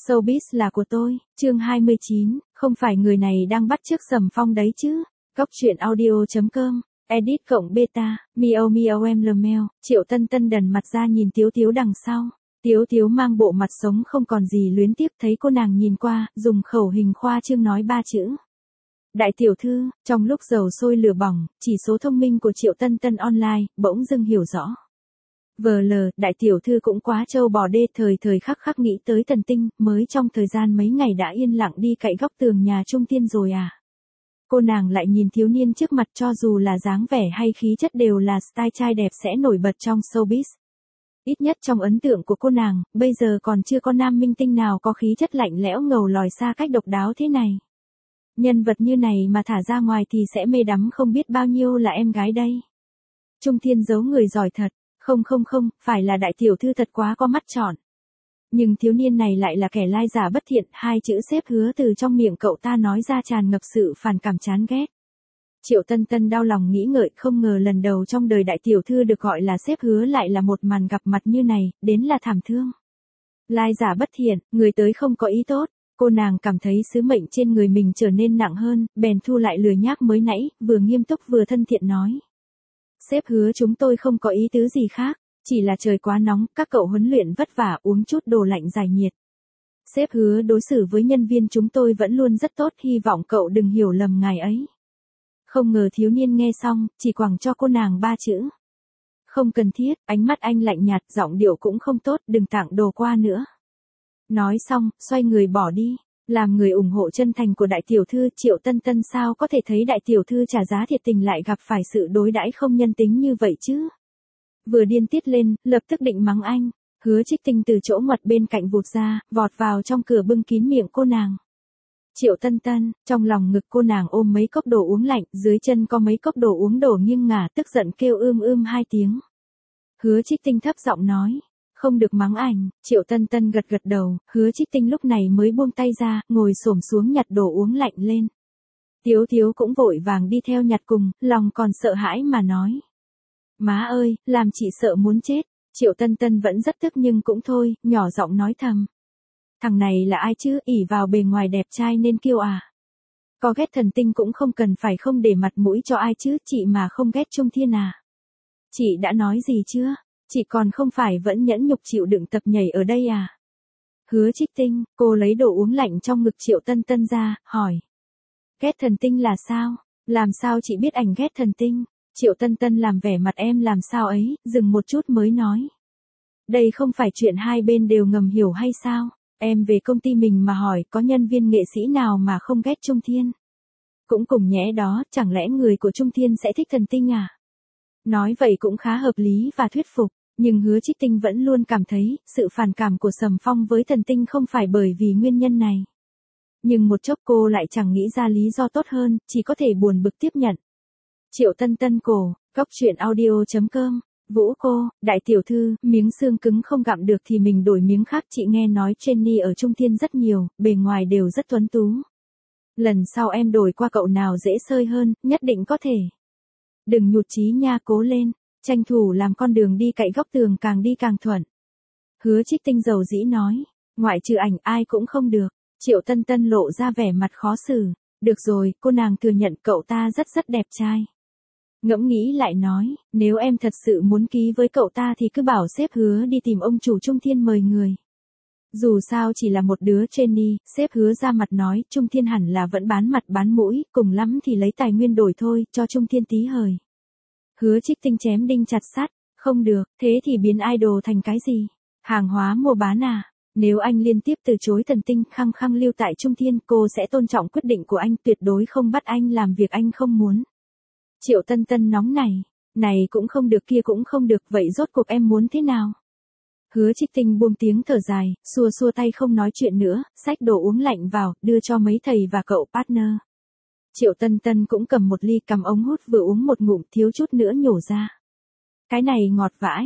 Showbiz là của tôi, chương 29, không phải người này đang bắt chước Sầm Phong đấy chứ. Cóc truyện audio.com, edit cộng beta, miao miao em lmeo, Triệu Tân Tân đần mặt ra nhìn Tiếu Tiếu đằng sau. Tiếu Tiếu mang bộ mặt sống không còn gì luyến tiếc, thấy cô nàng nhìn qua, dùng khẩu hình khoa trương nói 3 chữ. Đại tiểu thư, trong lúc dầu sôi lửa bỏng, chỉ số thông minh của Triệu Tân Tân online, bỗng dưng hiểu rõ. VL, đại tiểu thư cũng quá trâu bò đê, thời thời khắc khắc nghĩ tới Thần Tinh, mới trong thời gian mấy ngày đã yên lặng đi cậy góc tường nhà Trung Tiên rồi à. Cô nàng lại nhìn thiếu niên trước mặt, cho dù là dáng vẻ hay khí chất đều là style trai đẹp sẽ nổi bật trong showbiz. Ít nhất trong ấn tượng của cô nàng, bây giờ còn chưa có nam minh tinh nào có khí chất lạnh lẽo ngầu lòi xa cách độc đáo thế này. Nhân vật như này mà thả ra ngoài thì sẽ mê đắm không biết bao nhiêu là em gái đây. Trung Thiên giấu người giỏi thật. Không, phải là đại tiểu thư thật quá có mắt tròn. Nhưng thiếu niên này lại là kẻ lai giả bất thiện, 2 chữ xếp hứa từ trong miệng cậu ta nói ra tràn ngập sự phản cảm chán ghét. Triệu Tân Tân đau lòng nghĩ ngợi, không ngờ lần đầu trong đời đại tiểu thư được gọi là xếp hứa lại là một màn gặp mặt như này, đến là thảm thương. Lai giả bất thiện, người tới không có ý tốt. Cô nàng cảm thấy sứ mệnh trên người mình trở nên nặng hơn, bèn thu lại lười nhác mới nãy, vừa nghiêm túc vừa thân thiện nói. Sếp hứa chúng tôi không có ý tứ gì khác, chỉ là trời quá nóng, các cậu huấn luyện vất vả, uống chút đồ lạnh giải nhiệt. Sếp hứa đối xử với nhân viên chúng tôi vẫn luôn rất tốt, hy vọng cậu đừng hiểu lầm ngài ấy. Không ngờ thiếu niên nghe xong, chỉ quẳng cho cô nàng 3 chữ. Không cần thiết, ánh mắt anh lạnh nhạt, giọng điệu cũng không tốt, đừng tặng đồ qua nữa. Nói xong, xoay người bỏ đi. Làm người ủng hộ chân thành của đại tiểu thư, Triệu Tân Tân sao có thể thấy đại tiểu thư trả giá thiệt tình lại gặp phải sự đối đãi không nhân tính như vậy chứ. Vừa điên tiết lên, lập tức định mắng anh. Hứa Trích Tinh từ chỗ ngoặt bên cạnh vụt ra, vọt vào trong cửa bưng kín miệng cô nàng. Triệu Tân Tân, trong lòng ngực cô nàng ôm mấy cốc đồ uống lạnh, dưới chân có mấy cốc đồ uống đổ nghiêng ngả, tức giận kêu 2 tiếng. Hứa Trích Tinh thấp giọng nói. Không được mắng ảnh, Triệu Tân Tân gật đầu, Hứa Trích Tinh lúc này mới buông tay ra, ngồi xổm xuống nhặt đồ uống lạnh lên. Tiếu Tiếu cũng vội vàng đi theo nhặt cùng, lòng còn sợ hãi mà nói. Má ơi, làm chị sợ muốn chết. Triệu Tân Tân vẫn rất tức nhưng cũng thôi, nhỏ giọng nói thầm. Thằng này là ai chứ, ỷ vào bề ngoài đẹp trai nên kiêu à. Có ghét Thần Tinh cũng không cần phải không để mặt mũi cho ai chứ, chị mà không ghét Trung Thiên à. Chị đã nói gì chưa? Chị còn không phải vẫn nhẫn nhục chịu đựng tập nhảy ở đây à? Hứa Trích Tinh, cô lấy đồ uống lạnh trong ngực Triệu Tân Tân ra, hỏi. Ghét Thần Tinh là sao? Làm sao chị biết ảnh ghét Thần Tinh? Triệu Tân Tân làm vẻ mặt em làm sao ấy, dừng một chút mới nói. Đây không phải chuyện hai bên đều ngầm hiểu hay sao? Em về công ty mình mà hỏi có nhân viên nghệ sĩ nào mà không ghét Trung Thiên? Cũng cùng nhẽ đó, chẳng lẽ người của Trung Thiên sẽ thích Thần Tinh à? Nói vậy cũng khá hợp lý và thuyết phục. Nhưng Hứa Trích Tinh vẫn luôn cảm thấy, sự phản cảm của Sầm Phong với Thần Tinh không phải bởi vì nguyên nhân này. Nhưng một chốc cô lại chẳng nghĩ ra lý do tốt hơn, chỉ có thể buồn bực tiếp nhận. Triệu Tân Tân cổ, cóc truyện audio.com, Vũ cô, đại tiểu thư, miếng xương cứng không gặm được thì mình đổi miếng khác. Chị nghe nói Jenny ở Trung Thiên rất nhiều, bề ngoài đều rất tuấn tú. Lần sau em đổi qua cậu nào dễ sơi hơn, nhất định có thể. Đừng nhụt chí nha, cố lên. Tranh thủ làm con đường đi cậy góc tường càng đi càng thuận. Hứa Trích Tinh dầu dĩ nói. Ngoại trừ ảnh ai cũng không được. Triệu Tân Tân lộ ra vẻ mặt khó xử. Được rồi, cô nàng thừa nhận cậu ta rất đẹp trai. Ngẫm nghĩ lại nói. Nếu em thật sự muốn ký với cậu ta thì cứ bảo sếp Hứa đi tìm ông chủ Trung Thiên mời người. Dù sao chỉ là một đứa trainee, sếp Hứa ra mặt nói Trung Thiên hẳn là vẫn bán mặt bán mũi, cùng lắm thì lấy tài nguyên đổi thôi, cho Trung Thiên tí hời. Hứa Trích Tinh chém đinh chặt sắt, không được, thế thì biến idol thành cái gì? Hàng hóa mua bán à? Nếu anh liên tiếp từ chối Thần Tinh khăng khăng lưu tại Trung Thiên, cô sẽ tôn trọng quyết định của anh, tuyệt đối không bắt anh làm việc anh không muốn. Triệu Tân Tân nóng này cũng không được kia cũng không được, vậy rốt cuộc em muốn thế nào? Hứa Trích Tinh buông tiếng thở dài, xua tay không nói chuyện nữa, xách đồ uống lạnh vào, đưa cho mấy thầy và cậu partner. Triệu Tân Tân cũng cầm một ly, cầm ống hút vừa uống một ngụm, thiếu chút nữa nhổ ra. Cái này ngọt vãi,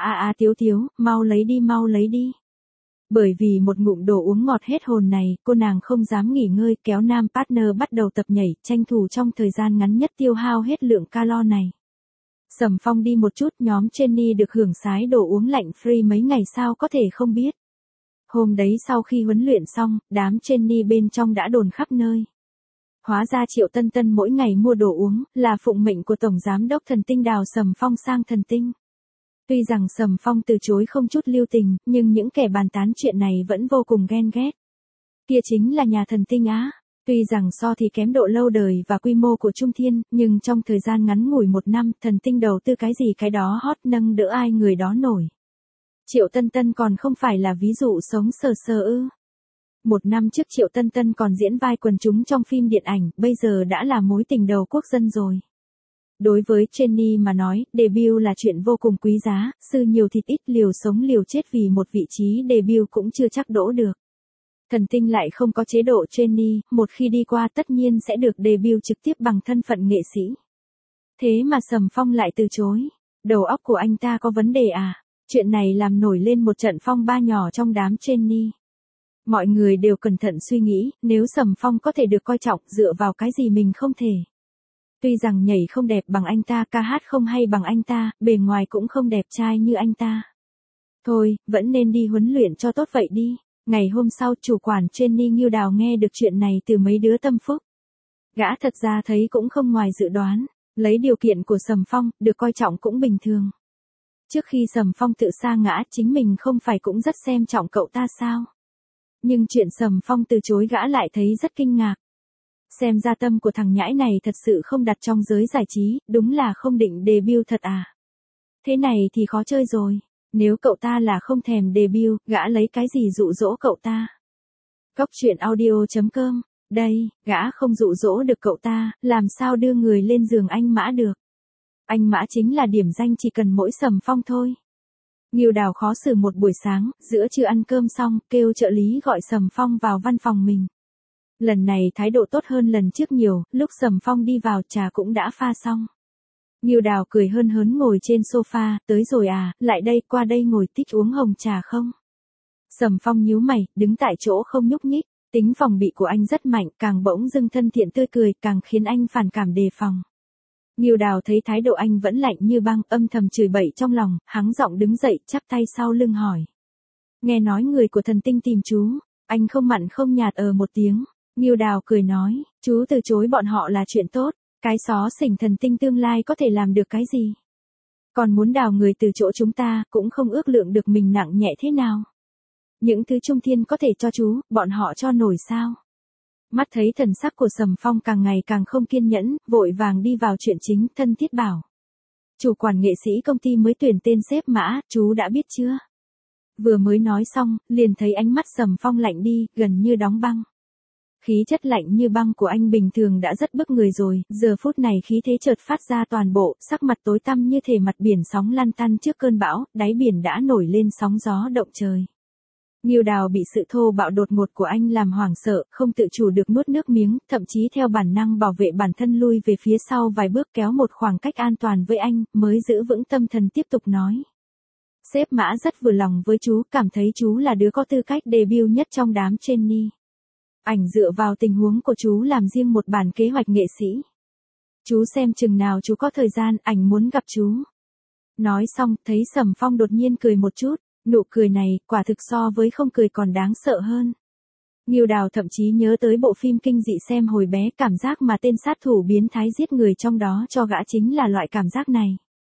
Tiếu, mau lấy đi. Bởi vì một ngụm đồ uống ngọt hết hồn này, cô nàng không dám nghỉ ngơi, kéo nam partner bắt đầu tập nhảy, tranh thủ trong thời gian ngắn nhất tiêu hao hết lượng calo này. Sầm Phong đi một chút, nhóm Jenny được hưởng sái đồ uống lạnh free mấy ngày sao có thể không biết. Hôm đấy sau khi huấn luyện xong, đám trainee bên trong đã đồn khắp nơi. Hóa ra Triệu Tân Tân mỗi ngày mua đồ uống, là phụng mệnh của Tổng Giám đốc Thần Tinh đào Sầm Phong sang Thần Tinh. Tuy rằng Sầm Phong từ chối không chút lưu tình, nhưng những kẻ bàn tán chuyện này vẫn vô cùng ghen ghét. Kia chính là nhà Thần Tinh á. Tuy rằng so thì kém độ lâu đời và quy mô của Trung Thiên, nhưng trong thời gian ngắn ngủi 1 năm, Thần Tinh đầu tư cái gì cái đó hot nâng đỡ ai người đó nổi. Triệu Tân Tân còn không phải là ví dụ sống sờ sờ ư. 1 năm trước Triệu Tân Tân còn diễn vai quần chúng trong phim điện ảnh, bây giờ đã là mối tình đầu quốc dân rồi. Đối với Jenny mà nói, debut là chuyện vô cùng quý giá, sư nhiều thịt ít liều sống liều chết vì một vị trí debut cũng chưa chắc đỗ được. Thần Tinh lại không có chế độ Jenny, một khi đi qua tất nhiên sẽ được debut trực tiếp bằng thân phận nghệ sĩ. Thế mà Sầm Phong lại từ chối. Đầu óc của anh ta có vấn đề à? Chuyện này làm nổi lên một trận phong ba nhỏ trong đám Jenny. Mọi người đều cẩn thận suy nghĩ, nếu Sầm Phong có thể được coi trọng dựa vào cái gì mình không thể. Tuy rằng nhảy không đẹp bằng anh ta, ca hát không hay bằng anh ta, bề ngoài cũng không đẹp trai như anh ta. Thôi, vẫn nên đi huấn luyện cho tốt vậy đi. Ngày hôm sau chủ quản Jenny Nghiêu Đào nghe được chuyện này từ mấy đứa tâm phúc. Gã thật ra thấy cũng không ngoài dự đoán, lấy điều kiện của Sầm Phong, được coi trọng cũng bình thường. Trước khi Sầm Phong tự sa ngã chính mình không phải cũng rất xem trọng cậu ta sao? Nhưng chuyện Sầm Phong từ chối gã lại thấy rất kinh ngạc. Xem ra tâm của thằng nhãi này thật sự không đặt trong giới giải trí, đúng là không định debut thật à? Thế này thì khó chơi rồi. Nếu cậu ta là không thèm debut, gã lấy cái gì dụ dỗ cậu ta? Cóc truyện audio.com. Đây, gã không dụ dỗ được cậu ta, làm sao đưa người lên giường anh Mã được? Anh Mã chính là điểm danh chỉ cần mỗi Sầm Phong thôi. Nghiêu Đào khó xử một buổi sáng, giữa trưa ăn cơm xong, kêu trợ lý gọi Sầm Phong vào văn phòng mình. Lần này thái độ tốt hơn lần trước nhiều, lúc Sầm Phong đi vào trà cũng đã pha xong. Nghiêu Đào cười hớn hớn ngồi trên sofa, tới rồi à, lại đây, qua đây ngồi tích uống hồng trà không? Sầm Phong nhíu mày, đứng tại chỗ không nhúc nhích, tính phòng bị của anh rất mạnh, càng bỗng dưng thân thiện tươi cười, càng khiến anh phản cảm đề phòng. Nghiêu Đào thấy thái độ anh vẫn lạnh như băng, âm thầm chửi bậy trong lòng, hắng giọng đứng dậy, chắp tay sau lưng hỏi. Nghe nói người của Thần Tinh tìm chú, anh không mặn không nhạt một tiếng. Nghiêu Đào cười nói, chú từ chối bọn họ là chuyện tốt, cái xó xỉnh Thần Tinh tương lai có thể làm được cái gì? Còn muốn đào người từ chỗ chúng ta, cũng không ước lượng được mình nặng nhẹ thế nào. Những thứ Trung Thiên có thể cho chú, bọn họ cho nổi sao? Mắt thấy thần sắc của Sầm Phong càng ngày càng không kiên nhẫn, vội vàng đi vào chuyện chính, thân thiết bảo. Chủ quản nghệ sĩ công ty mới tuyển tên sếp Mã, chú đã biết chưa? Vừa mới nói xong, liền thấy ánh mắt Sầm Phong lạnh đi, gần như đóng băng. Khí chất lạnh như băng của anh bình thường đã rất bức người rồi, giờ phút này khí thế chợt phát ra toàn bộ, sắc mặt tối tăm như thể mặt biển sóng lăn tăn trước cơn bão, đáy biển đã nổi lên sóng gió động trời. Nghiêu Đào bị sự thô bạo đột ngột của anh làm hoảng sợ, không tự chủ được nuốt nước miếng, thậm chí theo bản năng bảo vệ bản thân lui về phía sau vài bước kéo một khoảng cách an toàn với anh, mới giữ vững tâm thần tiếp tục nói. Sếp Mã rất vừa lòng với chú, cảm thấy chú là đứa có tư cách debut nhất trong đám trainee. Ảnh dựa vào tình huống của chú làm riêng một bản kế hoạch nghệ sĩ. Chú xem chừng nào chú có thời gian, ảnh muốn gặp chú. Nói xong, thấy Sầm Phong đột nhiên cười một chút, nụ cười này, quả thực so với không cười còn đáng sợ hơn. Nghiêu Đào thậm chí nhớ tới bộ phim kinh dị xem hồi bé, cảm giác mà tên sát thủ biến thái giết người trong đó cho gã chính là loại cảm giác này.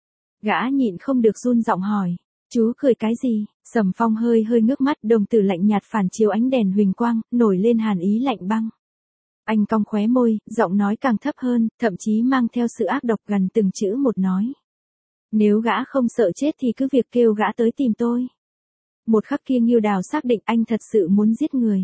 Gã nhịn không được run giọng hỏi, chú cười cái gì? Sầm Phong hơi hơi ngước mắt, đồng tử lạnh nhạt phản chiếu ánh đèn huỳnh quang, nổi lên hàn ý lạnh băng. Anh cong khóe môi, giọng nói càng thấp hơn, thậm chí mang theo sự ác độc gần từng chữ một nói. Nếu gã không sợ chết thì cứ việc kêu gã tới tìm tôi. Một khắc kia Nghiêu Đào xác định anh thật sự muốn giết người.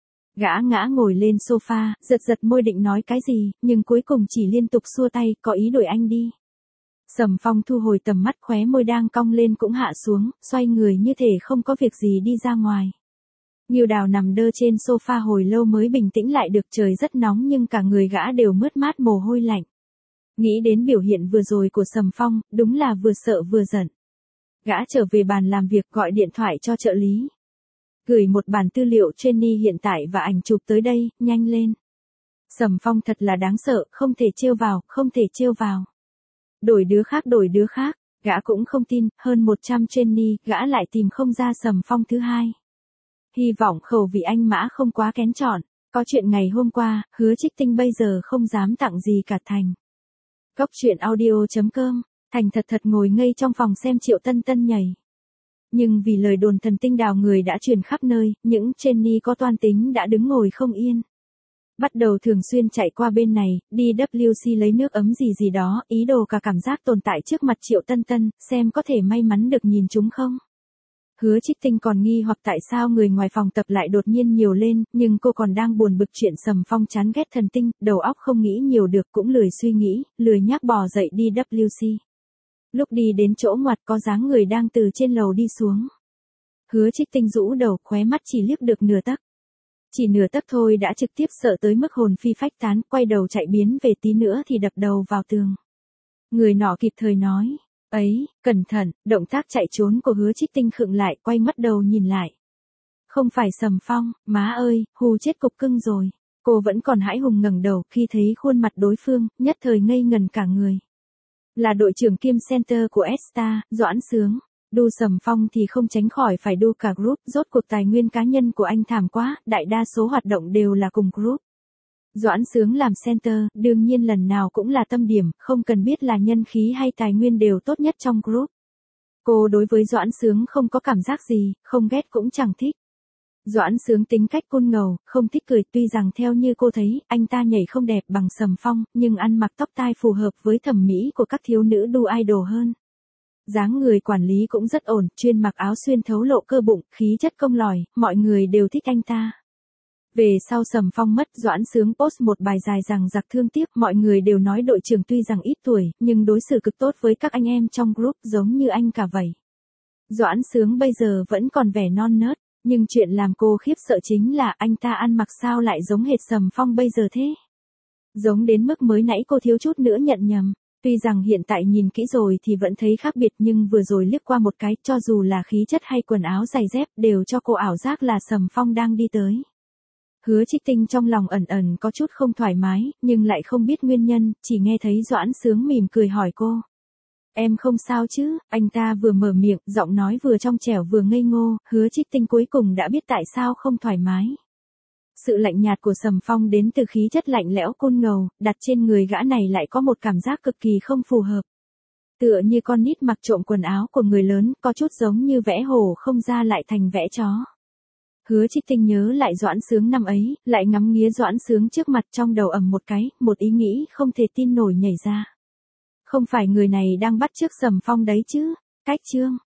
Gã ngã ngồi lên sofa, giật giật môi định nói cái gì, nhưng cuối cùng chỉ liên tục xua tay, có ý đuổi anh đi. Sầm Phong thu hồi tầm mắt, khóe môi đang cong lên cũng hạ xuống, xoay người như thể không có việc gì đi ra ngoài. Nghiêu Đào nằm đơ trên sofa hồi lâu mới bình tĩnh lại được, trời rất nóng nhưng cả người gã đều mướt mát mồ hôi lạnh. Nghĩ đến biểu hiện vừa rồi của Sầm Phong, đúng là vừa sợ vừa giận. Gã trở về bàn làm việc, gọi điện thoại cho trợ lý. Gửi một bản tư liệu trainee hiện tại và ảnh chụp tới đây, nhanh lên. Sầm Phong thật là đáng sợ, không thể trêu vào, không thể trêu vào. Đổi đứa khác, gã cũng không tin, hơn 100 trainee, gã lại tìm không ra Sầm Phong thứ hai. Hy vọng khẩu vị anh Mã không quá kén chọn. Có chuyện ngày hôm qua, Hứa Trích Tinh bây giờ không dám tặng gì cả Thành. Cốc truyện audio.com, Thành thật ngồi ngây trong phòng xem Triệu Tân Tân nhảy. Nhưng vì lời đồn thần tinh đào người đã truyền khắp nơi, những trainee có toan tính đã đứng ngồi không yên. Bắt đầu thường xuyên chạy qua bên này, đi WC lấy nước ấm gì đó, ý đồ cả cảm giác tồn tại trước mặt Triệu Tân Tân, xem có thể may mắn được nhìn chúng không. Hứa Trích Tinh còn nghi hoặc tại sao người ngoài phòng tập lại đột nhiên nhiều lên, nhưng cô còn đang buồn bực chuyện Sầm Phong chán ghét thần tinh, đầu óc không nghĩ nhiều được cũng lười suy nghĩ, lười nhác bò dậy đi WC. Lúc đi đến chỗ ngoặt có dáng người đang từ trên lầu đi xuống. Hứa Trích Tinh rũ đầu, khóe mắt chỉ liếc được nửa tấc. Chỉ nửa tấc thôi đã trực tiếp sợ tới mức hồn phi phách tán, quay đầu chạy biến về tí nữa thì đập đầu vào tường. Người nọ kịp thời nói, ấy, cẩn thận, động tác chạy trốn của Hứa Trích Tinh khựng lại, quay mắt đầu nhìn lại. Không phải Sầm Phong, má ơi, hù chết cục cưng rồi. Cô vẫn còn hãi hùng ngẩng đầu khi thấy khuôn mặt đối phương, nhất thời ngây ngần cả người. Là đội trưởng kiêm center của S-Star, Doãn Sướng. Đu Sầm Phong thì không tránh khỏi phải đu cả group, rốt cuộc tài nguyên cá nhân của anh thảm quá, đại đa số hoạt động đều là cùng group. Doãn Sướng làm center, đương nhiên lần nào cũng là tâm điểm, không cần biết là nhân khí hay tài nguyên đều tốt nhất trong group. Cô đối với Doãn Sướng không có cảm giác gì, không ghét cũng chẳng thích. Doãn Sướng tính cách côn ngầu, không thích cười, tuy rằng theo như cô thấy, anh ta nhảy không đẹp bằng Sầm Phong, nhưng ăn mặc tóc tai phù hợp với thẩm mỹ của các thiếu nữ đu idol hơn. Dáng người quản lý cũng rất ổn, chuyên mặc áo xuyên thấu lộ cơ bụng, khí chất công lòi, mọi người đều thích anh ta. Về sau Sầm Phong mất, Doãn Sướng post một bài dài rằng giặc thương tiếc, mọi người đều nói đội trưởng tuy rằng ít tuổi, nhưng đối xử cực tốt với các anh em trong group giống như anh cả vậy. Doãn Sướng bây giờ vẫn còn vẻ non nớt, nhưng chuyện làm cô khiếp sợ chính là anh ta ăn mặc sao lại giống hệt Sầm Phong bây giờ thế. Giống đến mức mới nãy cô thiếu chút nữa nhận nhầm. Tuy rằng hiện tại nhìn kỹ rồi thì vẫn thấy khác biệt nhưng vừa rồi liếc qua một cái, cho dù là khí chất hay quần áo giày dép đều cho cô ảo giác là Sầm Phong đang đi tới. Hứa Trích Tinh trong lòng ẩn có chút không thoải mái, nhưng lại không biết nguyên nhân, chỉ nghe thấy Doãn Sướng mỉm cười hỏi cô. Em không sao chứ, anh ta vừa mở miệng, giọng nói vừa trong trẻo vừa ngây ngô, Hứa Trích Tinh cuối cùng đã biết tại sao không thoải mái. Sự lạnh nhạt của Sầm Phong đến từ khí chất lạnh lẽo côn ngầu, đặt trên người gã này lại có một cảm giác cực kỳ không phù hợp. Tựa như con nít mặc trộm quần áo của người lớn, có chút giống như vẽ hổ không ra lại thành vẽ chó. Hứa Trích Tinh nhớ lại Doãn Sướng năm ấy, lại ngắm nghía Doãn Sướng trước mặt, trong đầu ầm một cái, một ý nghĩ không thể tin nổi nhảy ra. Không phải người này đang bắt chước Sầm Phong đấy chứ? Cách chương